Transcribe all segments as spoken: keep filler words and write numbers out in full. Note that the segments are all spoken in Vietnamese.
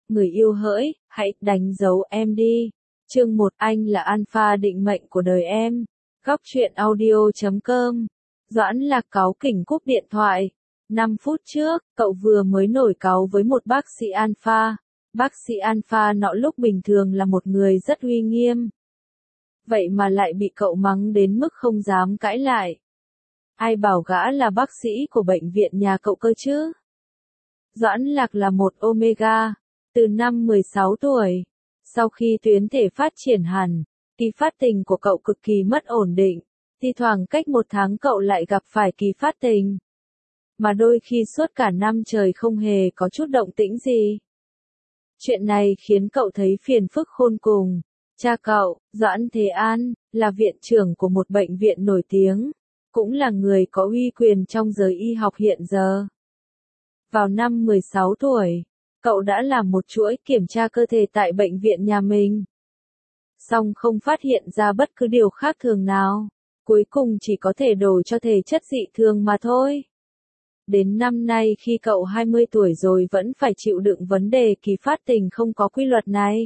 Người yêu hỡi, hãy đánh dấu em đi. Chương một, anh là alpha định mệnh của đời em. Góc truyện audio chấm com. Doãn Lạc cáu kỉnh cúp điện thoại. năm phút trước, cậu vừa mới nổi cáu với một bác sĩ alpha. Bác sĩ alpha nọ lúc bình thường là một người rất uy nghiêm. Vậy mà lại bị cậu mắng đến mức không dám cãi lại. Ai bảo gã là bác sĩ của bệnh viện nhà cậu cơ chứ? Doãn Lạc là một omega. Từ năm mười sáu tuổi, sau khi tuyến thể phát triển hẳn, kỳ phát tình của cậu cực kỳ mất ổn định, thi thoảng cách một tháng cậu lại gặp phải kỳ phát tình. Mà đôi khi suốt cả năm trời không hề có chút động tĩnh gì. Chuyện này khiến cậu thấy phiền phức khôn cùng. Cha cậu, Doãn Thế An, là viện trưởng của một bệnh viện nổi tiếng, cũng là người có uy quyền trong giới y học hiện giờ. Vào năm mười sáu tuổi, cậu đã làm một chuỗi kiểm tra cơ thể tại bệnh viện nhà mình. Song không phát hiện ra bất cứ điều khác thường nào, cuối cùng chỉ có thể đổ cho thể chất dị thường mà thôi. Đến năm nay khi cậu hai mươi tuổi rồi vẫn phải chịu đựng vấn đề kỳ phát tình không có quy luật này.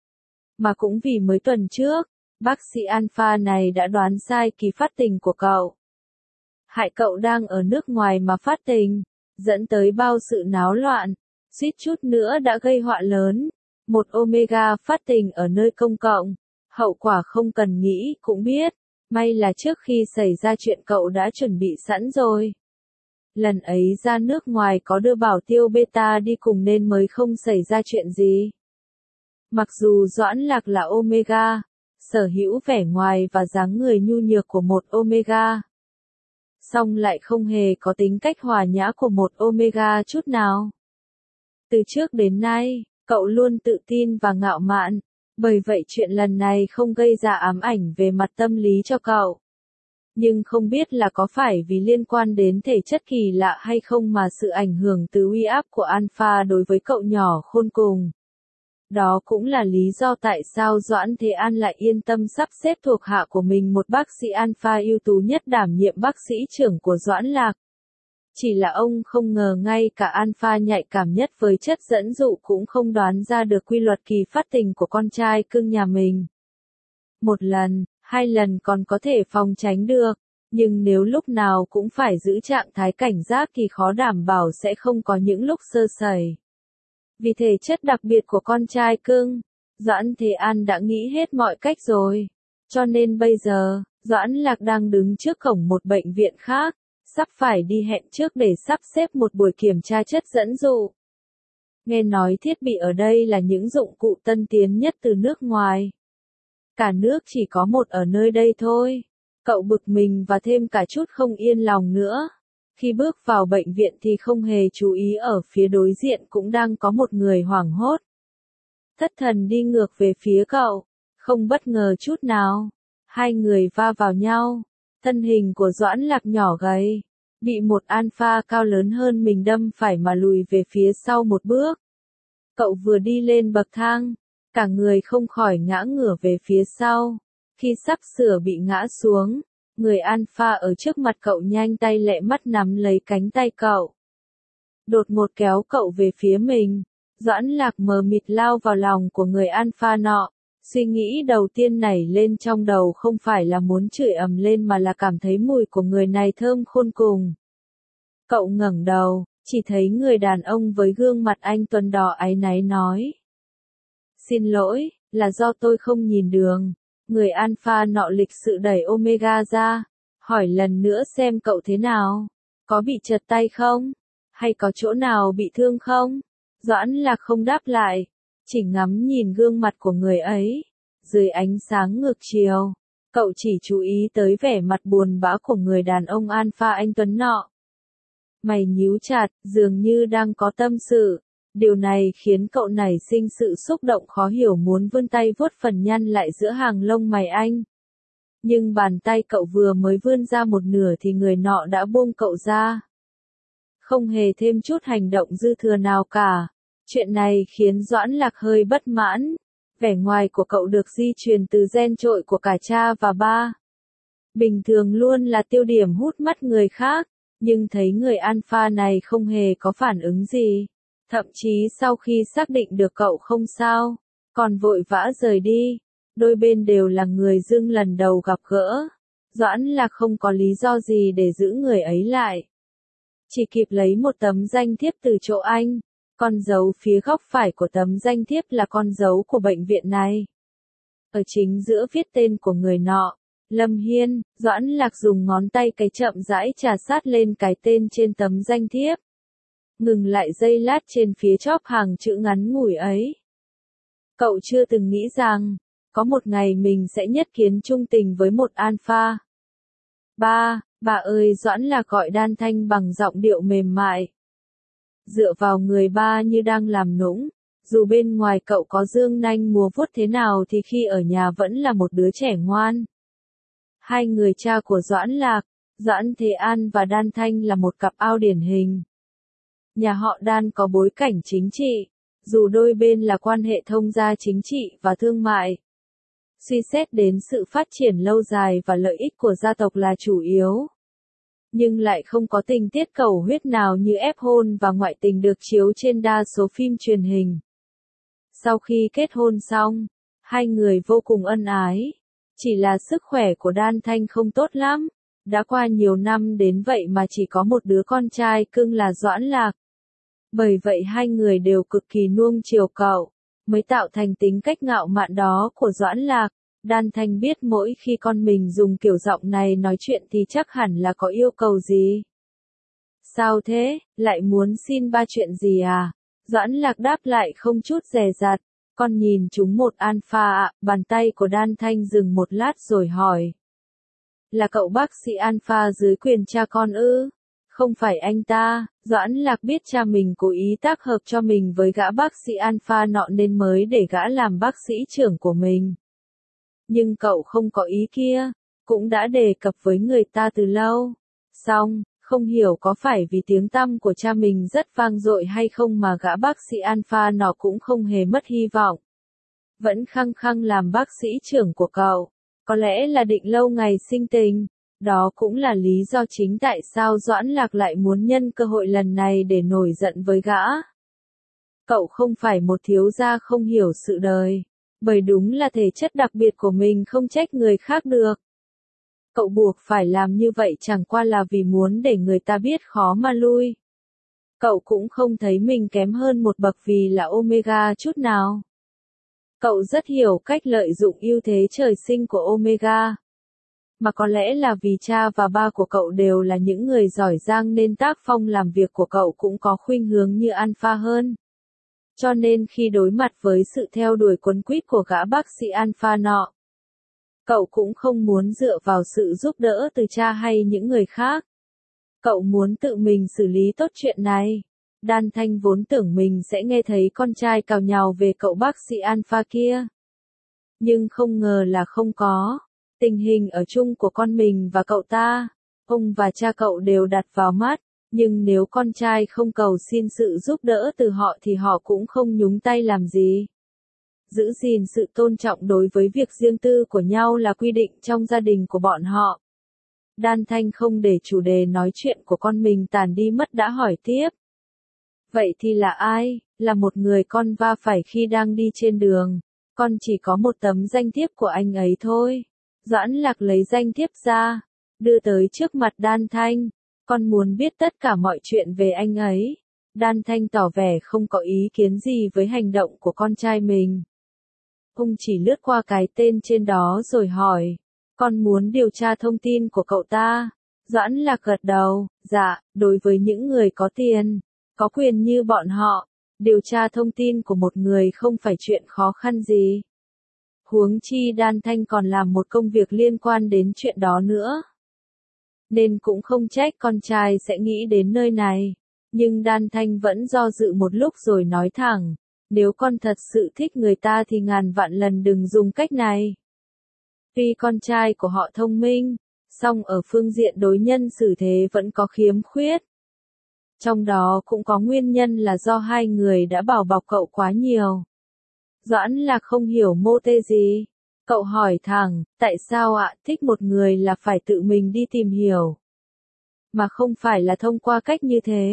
Mà cũng vì mới tuần trước, bác sĩ alpha này đã đoán sai kỳ phát tình của cậu. Hại cậu đang ở nước ngoài mà phát tình, dẫn tới bao sự náo loạn, suýt chút nữa đã gây họa lớn. Một omega phát tình ở nơi công cộng, hậu quả không cần nghĩ cũng biết, may là trước khi xảy ra chuyện cậu đã chuẩn bị sẵn rồi. Lần ấy ra nước ngoài có đưa bảo tiêu beta đi cùng nên mới không xảy ra chuyện gì. Mặc dù Doãn Lạc là omega, sở hữu vẻ ngoài và dáng người nhu nhược của một omega, song lại không hề có tính cách hòa nhã của một omega chút nào. Từ trước đến nay, cậu luôn tự tin và ngạo mạn, bởi vậy chuyện lần này không gây ra ám ảnh về mặt tâm lý cho cậu. Nhưng không biết là có phải vì liên quan đến thể chất kỳ lạ hay không mà sự ảnh hưởng từ uy áp của alpha đối với cậu nhỏ khôn cùng. Đó cũng là lý do tại sao Doãn Thế An lại yên tâm sắp xếp thuộc hạ của mình một bác sĩ alpha ưu tú nhất đảm nhiệm bác sĩ trưởng của Doãn Lạc. Chỉ là ông không ngờ ngay cả alpha nhạy cảm nhất với chất dẫn dụ cũng không đoán ra được quy luật kỳ phát tình của con trai cưng nhà mình. Một lần, hai lần còn có thể phòng tránh được, nhưng nếu lúc nào cũng phải giữ trạng thái cảnh giác thì khó đảm bảo sẽ không có những lúc sơ sẩy. Vì thể chất đặc biệt của con trai cưng, Doãn Thế An đã nghĩ hết mọi cách rồi. Cho nên bây giờ, Doãn Lạc đang đứng trước cổng một bệnh viện khác, sắp phải đi hẹn trước để sắp xếp một buổi kiểm tra chất dẫn dụ. Nghe nói thiết bị ở đây là những dụng cụ tân tiến nhất từ nước ngoài. Cả nước chỉ có một ở nơi đây thôi. Cậu bực mình và thêm cả chút không yên lòng nữa. Khi bước vào bệnh viện thì không hề chú ý ở phía đối diện cũng đang có một người hoảng hốt. Thất thần đi ngược về phía cậu, không bất ngờ chút nào. Hai người va vào nhau. Thân hình của Doãn Lạc nhỏ gầy, bị một alpha cao lớn hơn mình đâm phải mà lùi về phía sau một bước. Cậu vừa đi lên bậc thang, cả người không khỏi ngã ngửa về phía sau. Khi sắp sửa bị ngã xuống, người alpha ở trước mặt cậu nhanh tay lẹ mắt nắm lấy cánh tay cậu. Đột ngột kéo cậu về phía mình. Doãn Lạc mờ mịt lao vào lòng của người alpha nọ. Suy nghĩ đầu tiên nảy lên trong đầu không phải là muốn chửi ầm lên mà là cảm thấy mùi của người này thơm khôn cùng. Cậu ngẩng đầu, chỉ thấy người đàn ông với gương mặt anh tuấn đỏ áy náy nói. Xin lỗi, là do tôi không nhìn đường. Người alpha nọ lịch sự đẩy omega ra, hỏi lần nữa xem cậu thế nào. Có bị trật tay không? Hay có chỗ nào bị thương không? Doãn Lạc không đáp lại, chỉ ngắm nhìn gương mặt của người ấy. Dưới ánh sáng ngược chiều, cậu chỉ chú ý tới vẻ mặt buồn bã của người đàn ông alpha anh tuấn nọ. Mày nhíu chặt, dường như đang có tâm sự. Điều này khiến cậu nảy sinh sự xúc động khó hiểu muốn vươn tay vuốt phần nhăn lại giữa hàng lông mày anh. Nhưng bàn tay cậu vừa mới vươn ra một nửa thì người nọ đã buông cậu ra. Không hề thêm chút hành động dư thừa nào cả. Chuyện này khiến Doãn Lạc hơi bất mãn. Vẻ ngoài của cậu được di truyền từ gen trội của cả cha và ba. Bình thường luôn là tiêu điểm hút mắt người khác, nhưng thấy người alpha này không hề có phản ứng gì. Thậm chí sau khi xác định được cậu không sao, còn vội vã rời đi. Đôi bên đều là người dưng lần đầu gặp gỡ. Doãn Lạc không có lý do gì để giữ người ấy lại. Chỉ kịp lấy một tấm danh thiếp từ chỗ anh. Con dấu phía góc phải của tấm danh thiếp là con dấu của bệnh viện này. Ở chính giữa viết tên của người nọ, Lâm Hiên. Doãn Lạc dùng ngón tay cái chậm rãi trà sát lên cái tên trên tấm danh thiếp. Ngừng lại giây lát trên phía chóp hàng chữ ngắn ngủi ấy. Cậu chưa từng nghĩ rằng, có một ngày mình sẽ nhất kiến trung tình với một alpha. Ba, bà ơi, Doãn Lạc gọi Đan Thanh bằng giọng điệu mềm mại. Dựa vào người ba như đang làm nũng, dù bên ngoài cậu có dương nanh múa vuốt thế nào thì khi ở nhà vẫn là một đứa trẻ ngoan. Hai người cha của Doãn Lạc, Doãn Thế An và Đan Thanh là một cặp ao điển hình. Nhà họ Đan có bối cảnh chính trị, dù đôi bên là quan hệ thông gia chính trị và thương mại. Suy xét đến sự phát triển lâu dài và lợi ích của gia tộc là chủ yếu. Nhưng lại không có tình tiết cầu huyết nào như ép hôn và ngoại tình được chiếu trên đa số phim truyền hình. Sau khi kết hôn xong, hai người vô cùng ân ái. Chỉ là sức khỏe của Đan Thanh không tốt lắm. Đã qua nhiều năm đến vậy mà chỉ có một đứa con trai cưng là Doãn Lạc. Bởi vậy hai người đều cực kỳ nuông chiều cậu, mới tạo thành tính cách ngạo mạn đó của Doãn Lạc. Đan Thanh biết mỗi khi con mình dùng kiểu giọng này nói chuyện thì chắc hẳn là có yêu cầu gì. Sao thế, lại muốn xin ba chuyện gì à? Doãn Lạc đáp lại không chút dè dặt. Con nhìn chúng một alpha ạ. Bàn tay của Đan Thanh dừng một lát rồi hỏi. Là cậu bác sĩ alpha dưới quyền cha con ư? Không phải anh ta. Doãn Lạc biết cha mình cố ý tác hợp cho mình với gã bác sĩ alpha nọ nên mới để gã làm bác sĩ trưởng của mình. Nhưng cậu không có ý kia, cũng đã đề cập với người ta từ lâu. Xong, không hiểu có phải vì tiếng tăm của cha mình rất vang dội hay không mà gã bác sĩ alpha nọ cũng không hề mất hy vọng. Vẫn khăng khăng làm bác sĩ trưởng của cậu. Có lẽ là định lâu ngày sinh tình. Đó cũng là lý do chính tại sao Doãn Lạc lại muốn nhân cơ hội lần này để nổi giận với gã. Cậu không phải một thiếu gia không hiểu sự đời. Bởi đúng là thể chất đặc biệt của mình không trách người khác được. Cậu buộc phải làm như vậy chẳng qua là vì muốn để người ta biết khó mà lui. Cậu cũng không thấy mình kém hơn một bậc vì là Omega chút nào. Cậu rất hiểu cách lợi dụng ưu thế trời sinh của Omega. Mà có lẽ là vì cha và ba của cậu đều là những người giỏi giang nên tác phong làm việc của cậu cũng có khuynh hướng như alpha hơn. Cho nên khi đối mặt với sự theo đuổi quấn quýt của gã bác sĩ alpha nọ, cậu cũng không muốn dựa vào sự giúp đỡ từ cha hay những người khác. Cậu muốn tự mình xử lý tốt chuyện này. Đan Thanh vốn tưởng mình sẽ nghe thấy con trai cào nhào về cậu bác sĩ alpha kia. Nhưng không ngờ là không có. Tình hình ở chung của con mình và cậu ta, ông và cha cậu đều đặt vào mắt. Nhưng nếu con trai không cầu xin sự giúp đỡ từ họ thì họ cũng không nhúng tay làm gì. Giữ gìn sự tôn trọng đối với việc riêng tư của nhau là quy định trong gia đình của bọn họ. Đan Thanh không để chủ đề nói chuyện của con mình tàn đi mất đã hỏi tiếp. Vậy thì là ai? Là một người con va phải khi đang đi trên đường. Con chỉ có một tấm danh thiếp của anh ấy thôi. Doãn Lạc lấy danh thiếp ra, đưa tới trước mặt Đan Thanh. Con muốn biết tất cả mọi chuyện về anh ấy. Đan Thanh tỏ vẻ không có ý kiến gì với hành động của con trai mình. Ông chỉ lướt qua cái tên trên đó rồi hỏi. Con muốn điều tra thông tin của cậu ta. Doãn Lạc gật đầu. Dạ, đối với những người có tiền, có quyền như bọn họ, điều tra thông tin của một người không phải chuyện khó khăn gì. Huống chi Đan Thanh còn làm một công việc liên quan đến chuyện đó nữa. Nên cũng không trách con trai sẽ nghĩ đến nơi này. Nhưng Đan Thanh vẫn do dự một lúc rồi nói thẳng. Nếu con thật sự thích người ta thì ngàn vạn lần đừng dùng cách này. Tuy con trai của họ thông minh, song ở phương diện đối nhân xử thế vẫn có khiếm khuyết. Trong đó cũng có nguyên nhân là do hai người đã bảo bọc cậu quá nhiều. Doãn Lạc không hiểu mô tê gì. Cậu hỏi thẳng, tại sao ạ, thích một người là phải tự mình đi tìm hiểu. Mà không phải là thông qua cách như thế.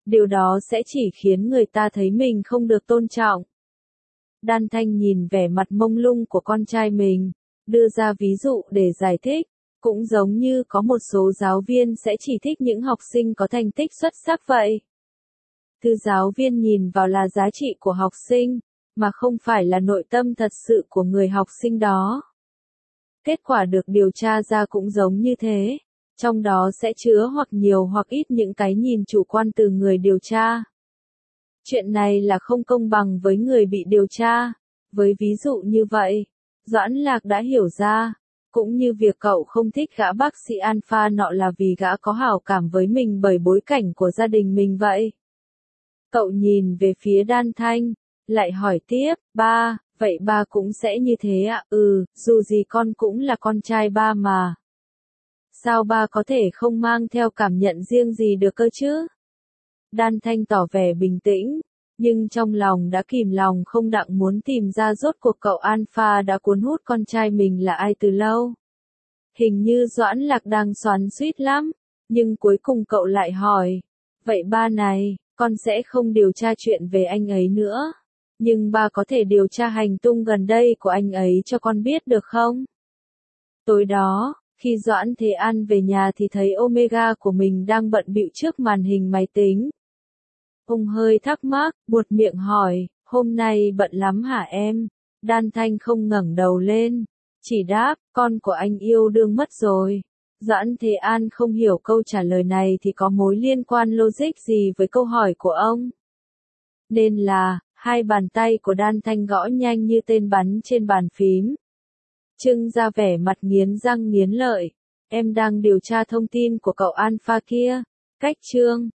Điều đó sẽ chỉ khiến người ta thấy mình không được tôn trọng. Đan Thanh nhìn vẻ mặt mông lung của con trai mình, đưa ra ví dụ để giải thích, cũng giống như có một số giáo viên sẽ chỉ thích những học sinh có thành tích xuất sắc vậy. Thư giáo viên nhìn vào là giá trị của học sinh, mà không phải là nội tâm thật sự của người học sinh đó. Kết quả được điều tra ra cũng giống như thế, trong đó sẽ chứa hoặc nhiều hoặc ít những cái nhìn chủ quan từ người điều tra. Chuyện này là không công bằng với người bị điều tra, với ví dụ như vậy, Doãn Lạc đã hiểu ra, cũng như việc cậu không thích gã bác sĩ Alpha nọ là vì gã có hảo cảm với mình bởi bối cảnh của gia đình mình vậy. Cậu nhìn về phía Đan Thanh, lại hỏi tiếp, ba, vậy ba cũng sẽ như thế ạ? À? Ừ, dù gì con cũng là con trai ba mà. Sao ba có thể không mang theo cảm nhận riêng gì được cơ chứ? Đan Thanh tỏ vẻ bình tĩnh, nhưng trong lòng đã kìm lòng không đặng muốn tìm ra rốt cuộc cậu Alpha đã cuốn hút con trai mình là ai từ lâu. Hình như Doãn Lạc đang xoắn xuýt lắm, nhưng cuối cùng cậu lại hỏi, vậy ba này, con sẽ không điều tra chuyện về anh ấy nữa, nhưng ba có thể điều tra hành tung gần đây của anh ấy cho con biết được không? Tối đó, khi Doãn Thế An về nhà thì thấy Omega của mình đang bận bịu trước màn hình máy tính. Ông hơi thắc mắc, buột miệng hỏi, hôm nay bận lắm hả em? Đan Thanh không ngẩng đầu lên, chỉ đáp, con của anh yêu đương mất rồi. Doãn Thế An không hiểu câu trả lời này thì có mối liên quan logic gì với câu hỏi của ông. Nên là, hai bàn tay của Đan Thanh gõ nhanh như tên bắn trên bàn phím. Trưng ra vẻ mặt nghiến răng nghiến lợi, em đang điều tra thông tin của cậu Alpha kia. Cách chương